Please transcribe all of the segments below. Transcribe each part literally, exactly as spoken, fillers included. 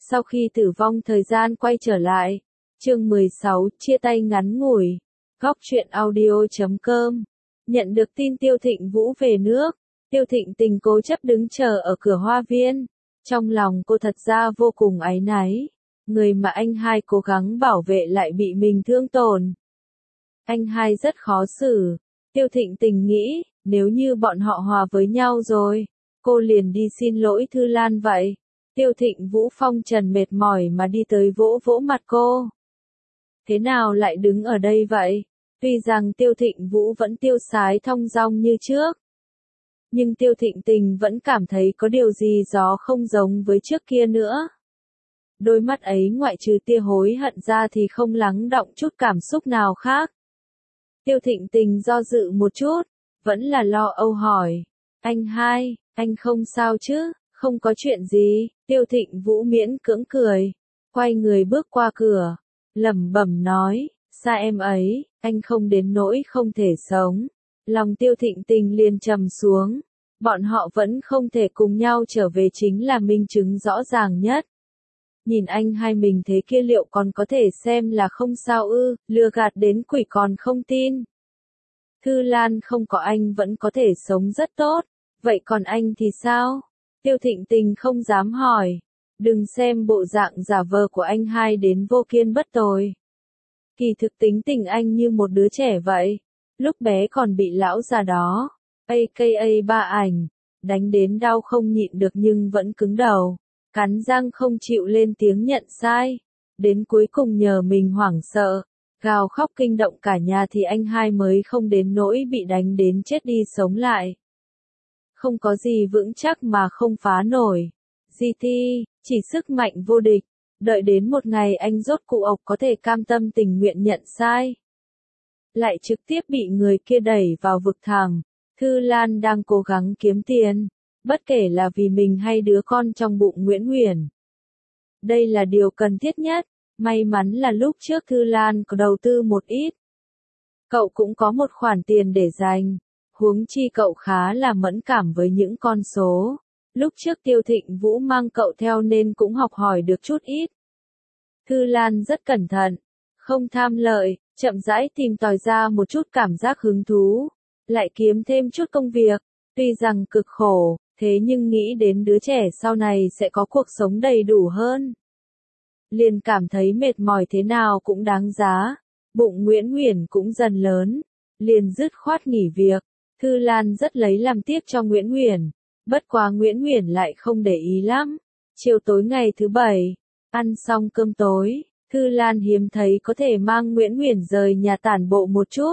Sau khi tử vong thời gian quay trở lại. Chương mười sáu, chia tay ngắn ngủi. Góc truyện audio chấm com. Nhận được tin Tiêu Thịnh Vũ về nước, Tiêu Thịnh Tình cố chấp đứng chờ ở cửa hoa viên. Trong lòng cô thật ra vô cùng áy náy. Người mà anh hai cố gắng bảo vệ lại bị mình thương tổn. Anh hai rất khó xử. Tiêu Thịnh Tình nghĩ, nếu như bọn họ hòa với nhau rồi, cô liền đi xin lỗi Thư Lan vậy. Tiêu Thịnh Vũ phong trần mệt mỏi mà đi tới vỗ vỗ mặt cô. Thế nào lại đứng ở đây vậy? Tuy rằng Tiêu Thịnh Vũ vẫn tiêu sái thong dong như trước, nhưng Tiêu Thịnh Tình vẫn cảm thấy có điều gì đó không giống với trước kia nữa. Đôi mắt ấy ngoại trừ tia hối hận ra thì không lắng đọng chút cảm xúc nào khác. Tiêu Thịnh Tình do dự một chút, vẫn là lo âu hỏi. Anh hai, anh không sao chứ? Không có chuyện gì. Tiêu Thịnh Vũ miễn cưỡng cười, quay người bước qua cửa, lẩm bẩm nói, xa em ấy, anh không đến nỗi không thể sống. Lòng Tiêu Thịnh Tình liền trầm xuống, bọn họ vẫn không thể cùng nhau trở về chính là minh chứng rõ ràng nhất. Nhìn anh hai mình thế kia liệu còn có thể xem là không sao ư, lừa gạt đến quỷ còn không tin. Thư Lan không có anh vẫn có thể sống rất tốt, vậy còn anh thì sao? Tiêu Thịnh Tình không dám hỏi. Đừng xem bộ dạng giả vờ của anh hai đến vô kiên bất tồi. Kỳ thực tính tình anh như một đứa trẻ vậy. Lúc bé còn bị lão già đó, a ca a ba ảnh, đánh đến đau không nhịn được nhưng vẫn cứng đầu, cắn răng không chịu lên tiếng nhận sai. Đến cuối cùng nhờ mình hoảng sợ, gào khóc kinh động cả nhà thì anh hai mới không đến nỗi bị đánh đến chết đi sống lại. Không có gì vững chắc mà không phá nổi. giê tê, chỉ sức mạnh vô địch. Đợi đến một ngày anh rốt cụ ộc có thể cam tâm tình nguyện nhận sai, lại trực tiếp bị người kia đẩy vào vực thẳm. Thư Lan đang cố gắng kiếm tiền, bất kể là vì mình hay đứa con trong bụng Nguyễn Huyền. Đây là điều cần thiết nhất. May mắn là lúc trước Thư Lan có đầu tư một ít. Cậu cũng có một khoản tiền để dành. Huống chi cậu khá là mẫn cảm với những con số. Lúc trước Tiêu Thịnh Vũ mang cậu theo nên cũng học hỏi được chút ít. Thư Lan rất cẩn thận, không tham lợi, chậm rãi tìm tòi ra một chút cảm giác hứng thú, lại kiếm thêm chút công việc. Tuy rằng cực khổ, thế nhưng nghĩ đến đứa trẻ sau này sẽ có cuộc sống đầy đủ hơn, liền cảm thấy mệt mỏi thế nào cũng đáng giá. Bụng Nguyễn Huyền cũng dần lớn, liền dứt khoát nghỉ việc. Thư Lan rất lấy làm tiếc cho Nguyễn Huyền, bất quá Nguyễn Huyền lại không để ý lắm. Chiều tối ngày thứ bảy, ăn xong cơm tối, Thư Lan hiếm thấy có thể mang Nguyễn Huyền rời nhà tản bộ một chút.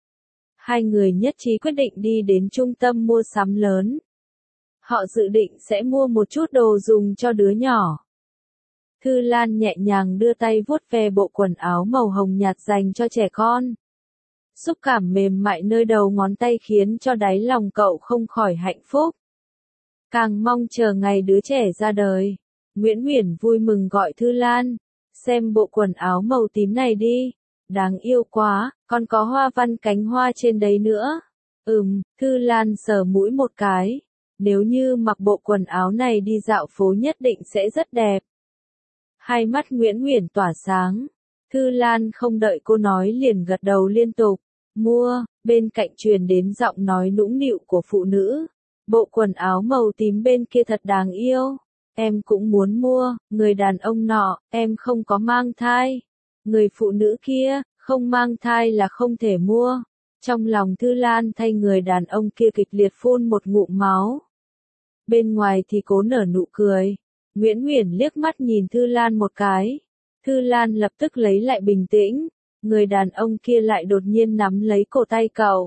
Hai người nhất trí quyết định đi đến trung tâm mua sắm lớn. Họ dự định sẽ mua một chút đồ dùng cho đứa nhỏ. Thư Lan nhẹ nhàng đưa tay vuốt ve bộ quần áo màu hồng nhạt dành cho trẻ con. Xúc cảm mềm mại nơi đầu ngón tay khiến cho đáy lòng cậu không khỏi hạnh phúc. Càng mong chờ ngày đứa trẻ ra đời. Nguyễn Huyền vui mừng gọi Thư Lan, xem bộ quần áo màu tím này đi. Đáng yêu quá, còn có hoa văn cánh hoa trên đấy nữa. Ừm, Thư Lan sờ mũi một cái. Nếu như mặc bộ quần áo này đi dạo phố nhất định sẽ rất đẹp. Hai mắt Nguyễn Huyền tỏa sáng. Thư Lan không đợi cô nói liền gật đầu liên tục. Mua, bên cạnh truyền đến giọng nói nũng nịu của phụ nữ. Bộ quần áo màu tím bên kia thật đáng yêu. Em cũng muốn mua. Người đàn ông nọ, em không có mang thai. Người phụ nữ kia, không mang thai là không thể mua. Trong lòng Thư Lan thay người đàn ông kia kịch liệt phun một ngụm máu. Bên ngoài thì cố nở nụ cười. Nguyễn Huyền liếc mắt nhìn Thư Lan một cái. Thư Lan lập tức lấy lại bình tĩnh. Người đàn ông kia lại đột nhiên nắm lấy cổ tay cậu.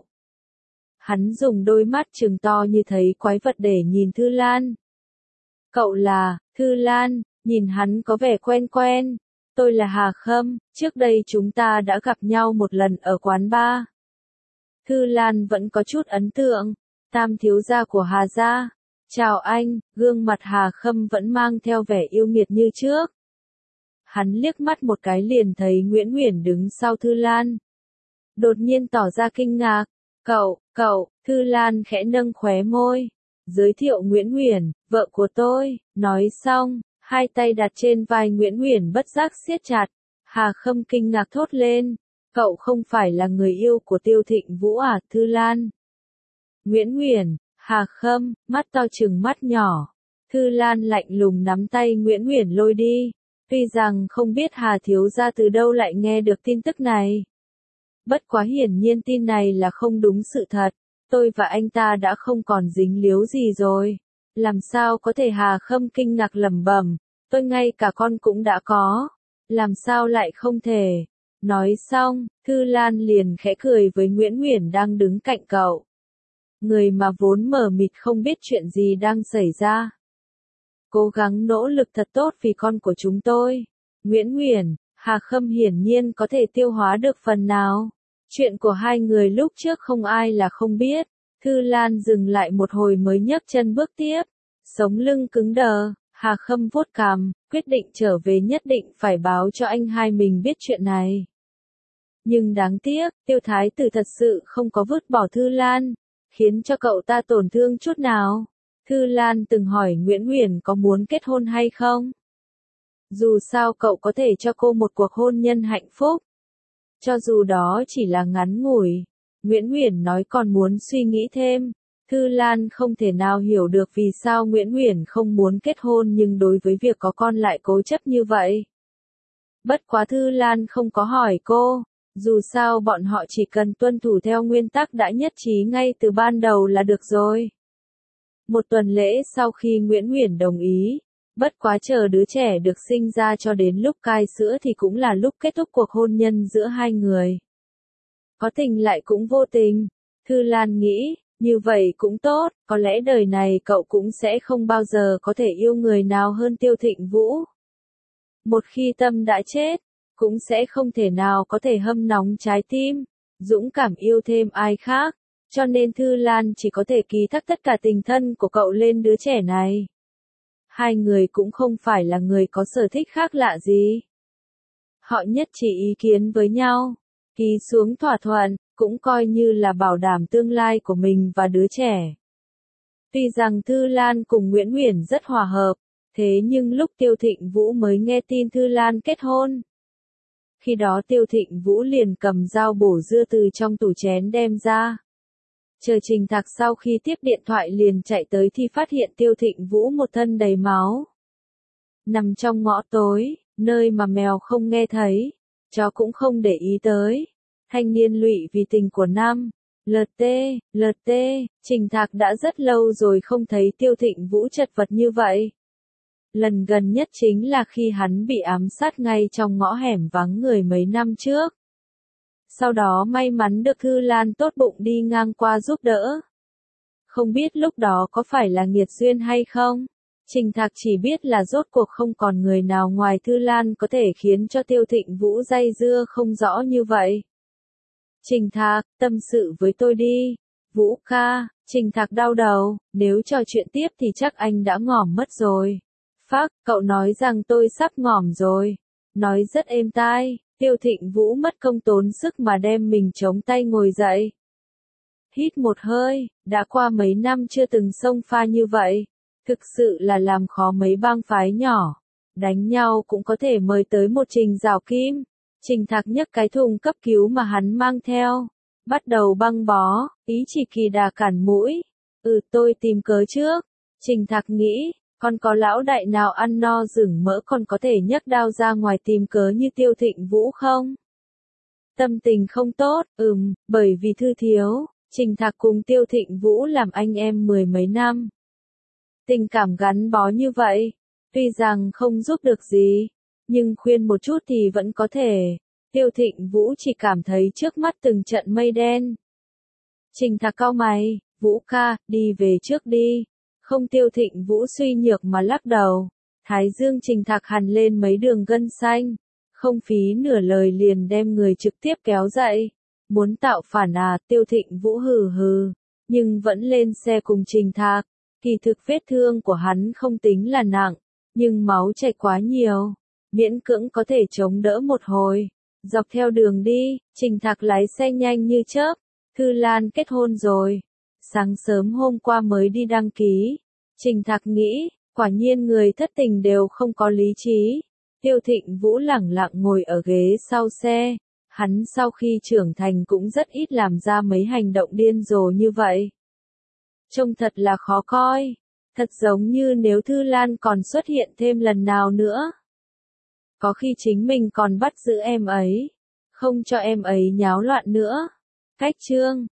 Hắn dùng đôi mắt trừng to như thấy quái vật để nhìn Thư Lan. Cậu là, Thư Lan, nhìn hắn có vẻ quen quen. Tôi là Hà Khâm, trước đây chúng ta đã gặp nhau một lần ở quán bar. Thư Lan vẫn có chút ấn tượng. Tam thiếu gia của Hà gia. Chào anh, gương mặt Hà Khâm vẫn mang theo vẻ yêu nghiệt như trước. Hắn liếc mắt một cái liền thấy Nguyễn Huyền đứng sau Thư Lan. Đột nhiên tỏ ra kinh ngạc. Cậu, cậu, Thư Lan khẽ nâng khóe môi. Giới thiệu Nguyễn Huyền, vợ của tôi. Nói xong, Hai tay đặt trên vai Nguyễn Uyển bất giác siết chặt. Hà Khâm kinh ngạc thốt lên. Cậu không phải là người yêu của Tiêu Thịnh Vũ à, Thư Lan? Nguyễn Uyển, Hà Khâm, mắt to trừng mắt nhỏ. Thư Lan lạnh lùng nắm tay Nguyễn Uyển lôi đi. Tuy rằng không biết Hà thiếu gia từ đâu lại nghe được tin tức này. Bất quá hiển nhiên tin này là không đúng sự thật. Tôi và anh ta đã không còn dính líu gì rồi. Làm sao có thể? Hà Khâm kinh ngạc lẩm bẩm. Tôi ngay cả con cũng đã có. Làm sao lại không thể? Nói xong, Thư Lan liền khẽ cười với Nguyễn Uyển đang đứng cạnh cậu. Người mà vốn mờ mịt không biết chuyện gì đang xảy ra. Cố gắng nỗ lực thật tốt vì con của chúng tôi. Nguyễn Uyển, Hà Khâm hiển nhiên có thể tiêu hóa được phần nào. Chuyện của hai người lúc trước không ai là không biết. Thư Lan dừng lại một hồi mới nhấc chân bước tiếp. Sống lưng cứng đờ, Hà Khâm vuốt cằm, quyết định trở về nhất định phải báo cho anh hai mình biết chuyện này. Nhưng đáng tiếc, Tiêu Thái Tử thật sự không có vứt bỏ Thư Lan, khiến cho cậu ta tổn thương chút nào. Thư Lan từng hỏi Nguyễn Uyển có muốn kết hôn hay không. Dù sao cậu có thể cho cô một cuộc hôn nhân hạnh phúc. Cho dù đó chỉ là ngắn ngủi. Nguyễn Uyển nói còn muốn suy nghĩ thêm. Thư Lan không thể nào hiểu được vì sao Nguyễn Uyển không muốn kết hôn nhưng đối với việc có con lại cố chấp như vậy. Bất quá Thư Lan không có hỏi cô. Dù sao bọn họ chỉ cần tuân thủ theo nguyên tắc đã nhất trí ngay từ ban đầu là được rồi. Một tuần lễ sau khi Nguyễn Uyển đồng ý, bất quá chờ đứa trẻ được sinh ra cho đến lúc cai sữa thì cũng là lúc kết thúc cuộc hôn nhân giữa hai người. Có tình lại cũng vô tình, Thư Lan nghĩ, như vậy cũng tốt, có lẽ đời này cậu cũng sẽ không bao giờ có thể yêu người nào hơn Tiêu Thịnh Vũ. Một khi tâm đã chết, cũng sẽ không thể nào có thể hâm nóng trái tim, dũng cảm yêu thêm ai khác. Cho nên Thư Lan chỉ có thể ký thác tất cả tình thân của cậu lên đứa trẻ này. Hai người cũng không phải là người có sở thích khác lạ gì. Họ nhất trí ý kiến với nhau, ký xuống thỏa thuận, cũng coi như là bảo đảm tương lai của mình và đứa trẻ. Tuy rằng Thư Lan cùng Nguyễn Uyển rất hòa hợp, thế nhưng lúc Tiêu Thịnh Vũ mới nghe tin Thư Lan kết hôn. Khi đó Tiêu Thịnh Vũ liền cầm dao bổ dưa từ trong tủ chén đem ra. Chờ Trình Thạc sau khi tiếp điện thoại liền chạy tới thì phát hiện Tiêu Thịnh Vũ một thân đầy máu. Nằm trong ngõ tối, nơi mà mèo không nghe thấy, chó cũng không để ý tới. Thanh niên lụy vì tình của nam. lờ tê, lờ tê, Trình Thạc đã rất lâu rồi không thấy Tiêu Thịnh Vũ chật vật như vậy. Lần gần nhất chính là khi hắn bị ám sát ngay trong ngõ hẻm vắng người mấy năm trước. Sau đó may mắn được Thư Lan tốt bụng đi ngang qua giúp đỡ. Không biết lúc đó có phải là nghiệt duyên hay không? Trình Thạc chỉ biết là rốt cuộc không còn người nào ngoài Thư Lan có thể khiến cho Tiêu Thịnh Vũ dây dưa không rõ như vậy. Trình Thạc, tâm sự với tôi đi. Vũ ca, Trình Thạc đau đầu, nếu trò chuyện tiếp thì chắc anh đã ngỏm mất rồi. Phác, cậu nói rằng tôi sắp ngỏm rồi. Nói rất êm tai. Tiêu Thịnh Vũ mất công tốn sức mà đem mình chống tay ngồi dậy. Hít một hơi, đã qua mấy năm chưa từng xông pha như vậy. Thực sự là làm khó mấy bang phái nhỏ. Đánh nhau cũng có thể mời tới một Trình Rào Kim. Trình Thạc nhấc cái thùng cấp cứu mà hắn mang theo. Bắt đầu băng bó, ý chỉ kỳ đà cản mũi. Ừ tôi tìm cớ trước. Trình Thạc nghĩ. Còn có lão đại nào ăn no rừng mỡ còn có thể nhấc đao ra ngoài tìm cớ như Tiêu Thịnh Vũ không? Tâm tình không tốt, ừm, bởi vì Thư thiếu, Trình Thạc cùng Tiêu Thịnh Vũ làm anh em mười mấy năm. Tình cảm gắn bó như vậy, tuy rằng không giúp được gì, nhưng khuyên một chút thì vẫn có thể. Tiêu Thịnh Vũ chỉ cảm thấy trước mắt từng trận mây đen. Trình Thạc cau mày, Vũ ca, đi về trước đi. Không, Tiêu Thịnh Vũ suy nhược mà lắc đầu. Thái dương Trình Thạc hằn lên mấy đường gân xanh. Không phí nửa lời liền đem người trực tiếp kéo dậy. Muốn tạo phản à, Tiêu Thịnh Vũ hừ hừ. Nhưng vẫn lên xe cùng Trình Thạc. Kỳ thực vết thương của hắn không tính là nặng. Nhưng máu chảy quá nhiều. Miễn cưỡng có thể chống đỡ một hồi. Dọc theo đường đi, Trình Thạc lái xe nhanh như chớp. Thư Lan kết hôn rồi. Sáng sớm hôm qua mới đi đăng ký. Trình Thạc nghĩ, Quả nhiên người thất tình đều không có lý trí. Tiêu Thịnh Vũ lẳng lặng ngồi ở ghế sau xe. Hắn sau khi trưởng thành cũng rất ít làm ra mấy hành động điên rồ như vậy. Trông thật là khó coi. Thật giống như nếu Thư Lan còn xuất hiện thêm lần nào nữa. Có khi chính mình còn bắt giữ em ấy. Không cho em ấy nháo loạn nữa. Cách chương